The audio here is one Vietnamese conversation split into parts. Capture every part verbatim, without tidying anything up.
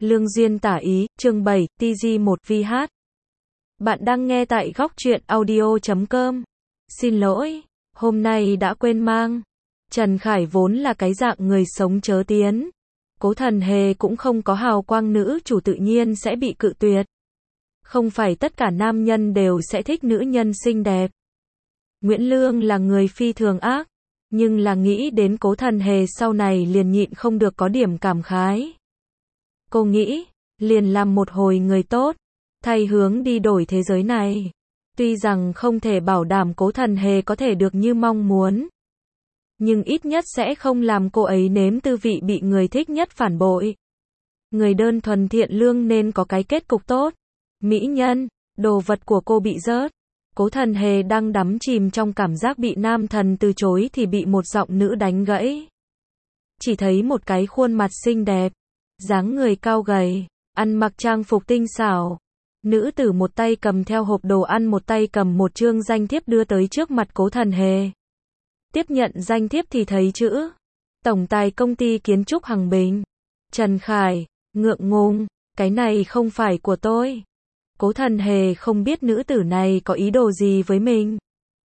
Lương duyên tả ý, chương bảy, T G một V H. Bạn đang nghe tại góc truyện audio chấm com. Xin lỗi, hôm nay đã quên mang. Trần Khải vốn là cái dạng người sống chớ tiến. Cố Thần Hề cũng không có hào quang nữ chủ tự nhiên sẽ bị cự tuyệt. Không phải tất cả nam nhân đều sẽ thích nữ nhân xinh đẹp. Nguyễn Lương là người phi thường ác, nhưng là nghĩ đến Cố Thần Hề sau này liền nhịn không được có điểm cảm khái. Cô nghĩ, liền làm một hồi người tốt, thay hướng đi đổi thế giới này. Tuy rằng không thể bảo đảm Cố Thần Hề có thể được như mong muốn, nhưng ít nhất sẽ không làm cô ấy nếm tư vị bị người thích nhất phản bội. Người đơn thuần thiện lương nên có cái kết cục tốt. Mỹ nhân, đồ vật của cô bị rớt. Cố Thần Hề đang đắm chìm trong cảm giác bị nam thần từ chối thì bị một giọng nữ đánh gãy. Chỉ thấy một cái khuôn mặt xinh đẹp, dáng người cao gầy, ăn mặc trang phục tinh xảo. Nữ tử một tay cầm theo hộp đồ ăn, một tay cầm một chương danh thiếp đưa tới trước mặt Cố Thần Hề. Tiếp nhận danh thiếp thì thấy chữ Tổng tài công ty kiến trúc Hằng Bình. Trần Khải, ngượng ngùng, cái này không phải của tôi. Cố Thần Hề không biết nữ tử này có ý đồ gì với mình.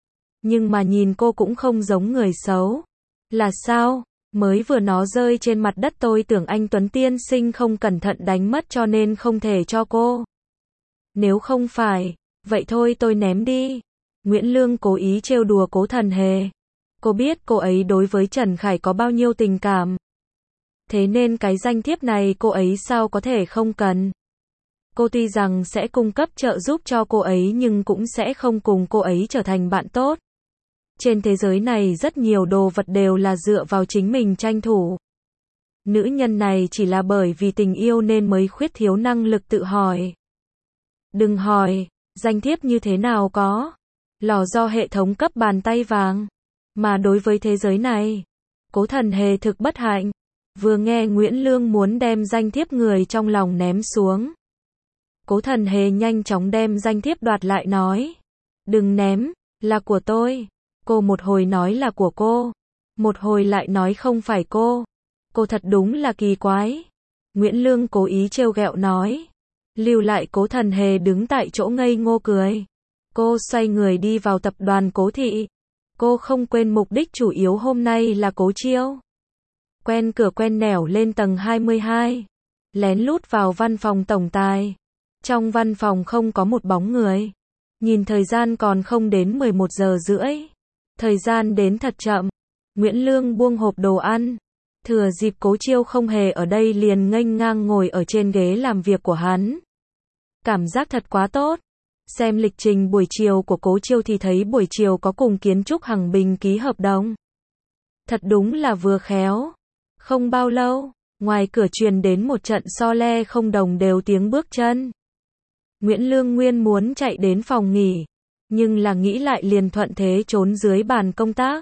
Nhưng mà nhìn cô cũng không giống người xấu. Là sao? Mới vừa nó rơi trên mặt đất tôi tưởng anh Tuấn tiên sinh không cẩn thận đánh mất cho nên không thể cho cô. Nếu không phải, vậy thôi tôi ném đi. Nguyễn Lương cố ý trêu đùa Cố Thần Hề. Cô biết cô ấy đối với Trần Khải có bao nhiêu tình cảm. Thế nên cái danh thiếp này cô ấy sao có thể không cần. Cô tuy rằng sẽ cung cấp trợ giúp cho cô ấy nhưng cũng sẽ không cùng cô ấy trở thành bạn tốt. Trên thế giới này rất nhiều đồ vật đều là dựa vào chính mình tranh thủ. Nữ nhân này chỉ là bởi vì tình yêu nên mới khuyết thiếu năng lực tự hỏi. Đừng hỏi, danh thiếp như thế nào có. Lò do hệ thống cấp bàn tay vàng. Mà đối với thế giới này, Cố Thần Hề thực bất hạnh. Vừa nghe Nguyễn Lương muốn đem danh thiếp, người trong lòng ném xuống. Cố Thần Hề nhanh chóng đem danh thiếp đoạt lại nói. Đừng ném, là của tôi. Cô một hồi nói là của cô, một hồi lại nói không phải cô. Cô thật đúng là kỳ quái. Nguyễn Lương cố ý trêu ghẹo nói. Lưu lại Cố Thần Hề đứng tại chỗ ngây ngô cười. Cô xoay người đi vào tập đoàn Cố Thị. Cô không quên mục đích chủ yếu hôm nay là Cố Chiêu. Quen cửa quen nẻo lên tầng hai mươi hai. Lén lút vào văn phòng tổng tài. Trong văn phòng không có một bóng người. Nhìn thời gian còn không đến mười một giờ rưỡi. Thời gian đến thật chậm. Nguyễn Lương buông hộp đồ ăn. Thừa dịp Cố Chiêu không hề ở đây liền nghênh ngang ngồi ở trên ghế làm việc của hắn. Cảm giác thật quá tốt. Xem lịch trình buổi chiều của Cố Chiêu thì thấy buổi chiều có cùng kiến trúc Hằng Bình ký hợp đồng. Thật đúng là vừa khéo. Không bao lâu, ngoài cửa truyền đến một trận so le không đồng đều tiếng bước chân. Nguyễn Lương nguyên muốn chạy đến phòng nghỉ, nhưng là nghĩ lại liền thuận thế trốn dưới bàn công tác.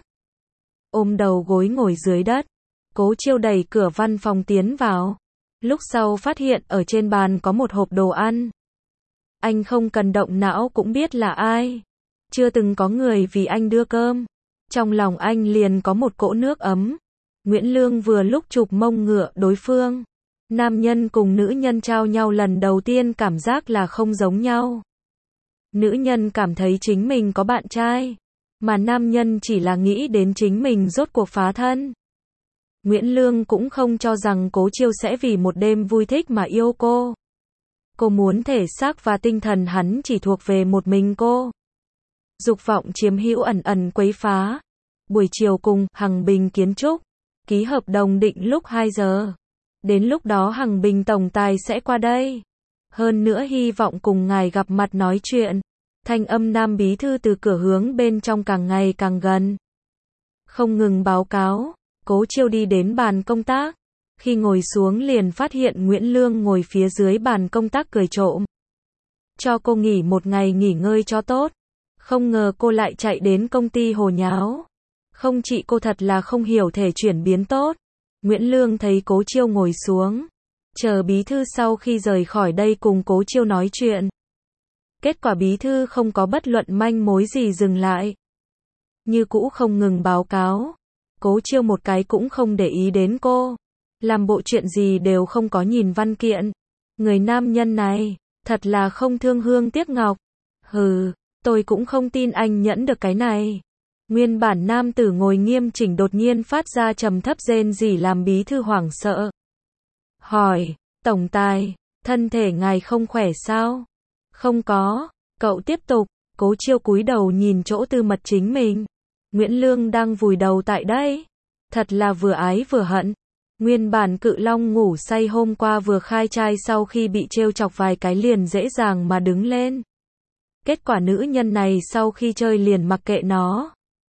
Ôm đầu gối ngồi dưới đất, Cố Chiêu đẩy cửa văn phòng tiến vào. Lúc sau phát hiện ở trên bàn có một hộp đồ ăn. Anh không cần động não cũng biết là ai. Chưa từng có người vì anh đưa cơm. Trong lòng anh liền có một cỗ nước ấm. Nguyễn Lương vừa lúc chụp mông ngựa đối phương. Nam nhân cùng nữ nhân trao nhau lần đầu tiên cảm giác là không giống nhau. Nữ nhân cảm thấy chính mình có bạn trai, mà nam nhân chỉ là nghĩ đến chính mình rốt cuộc phá thân. Nguyễn Lương cũng không cho rằng Cố Chiêu sẽ vì một đêm vui thích mà yêu cô. Cô muốn thể xác và tinh thần hắn chỉ thuộc về một mình cô. Dục vọng chiếm hữu ẩn ẩn quấy phá. Buổi chiều cùng Hằng Bình kiến trúc ký hợp đồng định lúc hai giờ. Đến lúc đó Hằng Bình tổng tài sẽ qua đây. Hơn nữa hy vọng cùng ngài gặp mặt nói chuyện. Thanh âm nam bí thư từ cửa hướng bên trong càng ngày càng gần. Không ngừng báo cáo. Cố Chiêu đi đến bàn công tác. Khi ngồi xuống liền phát hiện Nguyễn Lương ngồi phía dưới bàn công tác cười trộm. Cho cô nghỉ một ngày nghỉ ngơi cho tốt. Không ngờ cô lại chạy đến công ty hồ nháo. Không chị cô thật là không hiểu thể chuyển biến tốt. Nguyễn Lương thấy Cố Chiêu ngồi xuống. Chờ bí thư sau khi rời khỏi đây cùng Cố Chiêu nói chuyện. Kết quả bí thư không có bất luận manh mối gì dừng lại. Như cũ không ngừng báo cáo. Cố Chiêu một cái cũng không để ý đến cô. Làm bộ chuyện gì đều không có nhìn văn kiện. Người nam nhân này, thật là không thương hương tiếc ngọc. Hừ, tôi cũng không tin anh nhẫn được cái này. Nguyên bản nam tử ngồi nghiêm chỉnh đột nhiên phát ra trầm thấp rên rỉ làm bí thư hoảng sợ. Hỏi, tổng tài, thân thể ngài không khỏe sao? Không có, cậu tiếp tục. Cố Chiêu cúi đầu nhìn chỗ tư mật chính mình. Nguyễn Lương đang vùi đầu tại đây. Thật là vừa ái vừa hận. Nguyên bản Cự Long ngủ say hôm qua vừa khai trai sau khi bị trêu chọc vài cái liền dễ dàng mà đứng lên. Kết quả nữ nhân này sau khi chơi liền mặc kệ nó.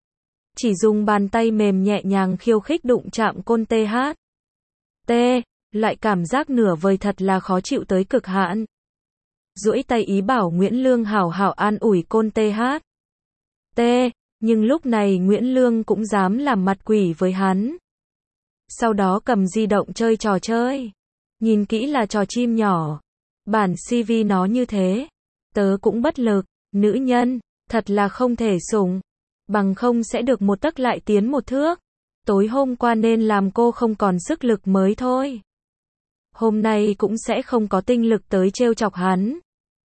Chỉ dùng bàn tay mềm nhẹ nhàng khiêu khích đụng chạm côn tê hát. T, loại cảm giác nửa vời thật là khó chịu tới cực hạn. Duỗi tay ý bảo Nguyễn Lương hảo hảo an ủi côn tê hát. T, nhưng lúc này Nguyễn Lương cũng dám làm mặt quỷ với hắn. Sau đó cầm di động chơi trò chơi. Nhìn kỹ là trò chim nhỏ. Bản xê vê nó như thế. Tớ cũng bất lực. Nữ nhân, thật là không thể sủng. Bằng không sẽ được một tấc lại tiến một thước. Tối hôm qua nên làm cô không còn sức lực mới thôi. Hôm nay cũng sẽ không có tinh lực tới trêu chọc hắn.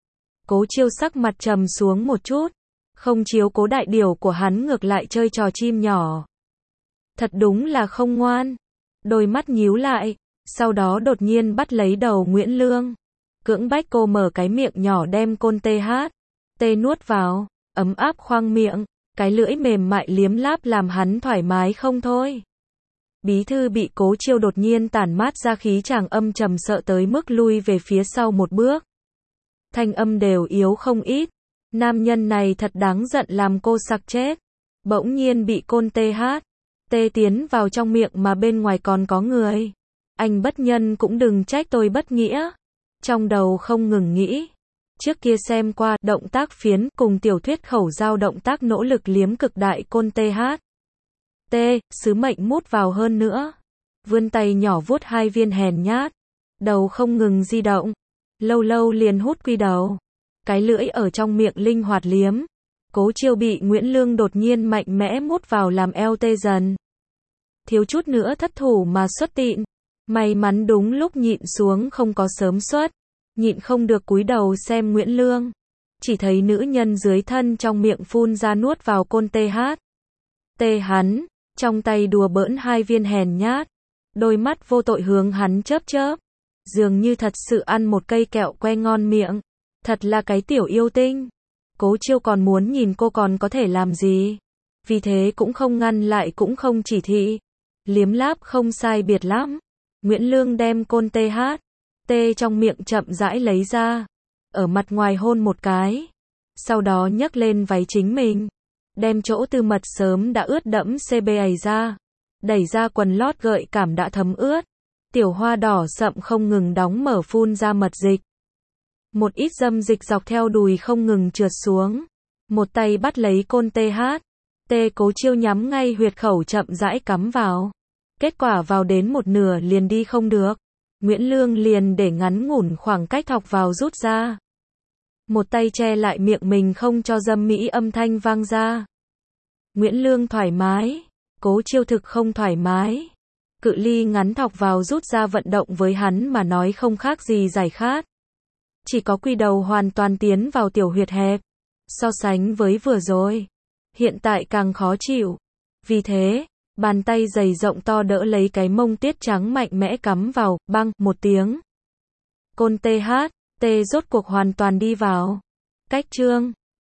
Cố Chiêu sắc mặt trầm xuống một chút. Không chiếu cố đại điều của hắn ngược lại chơi trò chim nhỏ. Thật đúng là không ngoan. Đôi mắt nhíu lại. Sau đó đột nhiên bắt lấy đầu Nguyễn Lương. Cưỡng bách cô mở cái miệng nhỏ đem côn tê hát. Tê nuốt vào. Ấm áp khoang miệng. Cái lưỡi mềm mại liếm láp làm hắn thoải mái không thôi. Bí thư bị Cố Chiêu đột nhiên tản mát ra khí chàng âm trầm sợ tới mức lui về phía sau một bước. Thanh âm đều yếu không ít. Nam nhân này thật đáng giận làm cô sặc chết. Bỗng nhiên bị côn tê hát. Tê tiến vào trong miệng mà bên ngoài còn có người. Anh bất nhân cũng đừng trách tôi bất nghĩa. Trong đầu không ngừng nghĩ. Trước kia xem qua động tác phiến cùng tiểu thuyết khẩu giao động tác nỗ lực liếm cực đại côn tê hát. T, sứ mệnh mút vào hơn nữa. Vươn tay nhỏ vuốt hai viên hèn nhát. Đầu không ngừng di động. Lâu lâu liền hút quy đầu. Cái lưỡi ở trong miệng linh hoạt liếm. Cố Chiêu bị Nguyễn Lương đột nhiên mạnh mẽ mút vào làm eo tê dần. Thiếu chút nữa thất thủ mà xuất tịn. May mắn đúng lúc nhịn xuống không có sớm xuất. Nhịn không được cúi đầu xem Nguyễn Lương. Chỉ thấy nữ nhân dưới thân trong miệng phun ra nuốt vào côn tê hát. Tê hắn, trong tay đùa bỡn hai viên hèn nhát. Đôi mắt vô tội hướng hắn chớp chớp. Dường như thật sự ăn một cây kẹo que ngon miệng. Thật là cái tiểu yêu tinh. Cố Chiêu còn muốn nhìn cô còn có thể làm gì. Vì thế cũng không ngăn lại cũng không chỉ thị. Liếm láp không sai biệt lắm. Nguyễn Lương đem côn tê hát. Tê trong miệng chậm rãi lấy ra. Ở mặt ngoài hôn một cái. Sau đó nhấc lên váy chính mình. Đem chỗ tư mật sớm đã ướt đẫm xê bê ày ra. Đẩy ra quần lót gợi cảm đã thấm ướt. Tiểu hoa đỏ sậm không ngừng đóng mở phun ra mật dịch. Một ít dâm dịch dọc theo đùi không ngừng trượt xuống. Một tay bắt lấy côn tê hát. Tê Cố Chiêu nhắm ngay huyệt khẩu chậm rãi cắm vào. Kết quả vào đến một nửa liền đi không được. Nguyễn Lương liền để ngắn ngủn khoảng cách thọc vào rút ra. Một tay che lại miệng mình không cho dâm mỹ âm thanh vang ra. Nguyễn Lương thoải mái. Cố Chiêu thực không thoải mái. Cự ly ngắn thọc vào rút ra vận động với hắn mà nói không khác gì giải khát. Chỉ có quy đầu hoàn toàn tiến vào tiểu huyệt hẹp. So sánh với vừa rồi. Hiện tại càng khó chịu. Vì thế, bàn tay dày rộng to đỡ lấy cái mông tiết trắng mạnh mẽ cắm vào, băng, một tiếng. Côn tê hát, tê rốt cuộc hoàn toàn đi vào. Cách trương.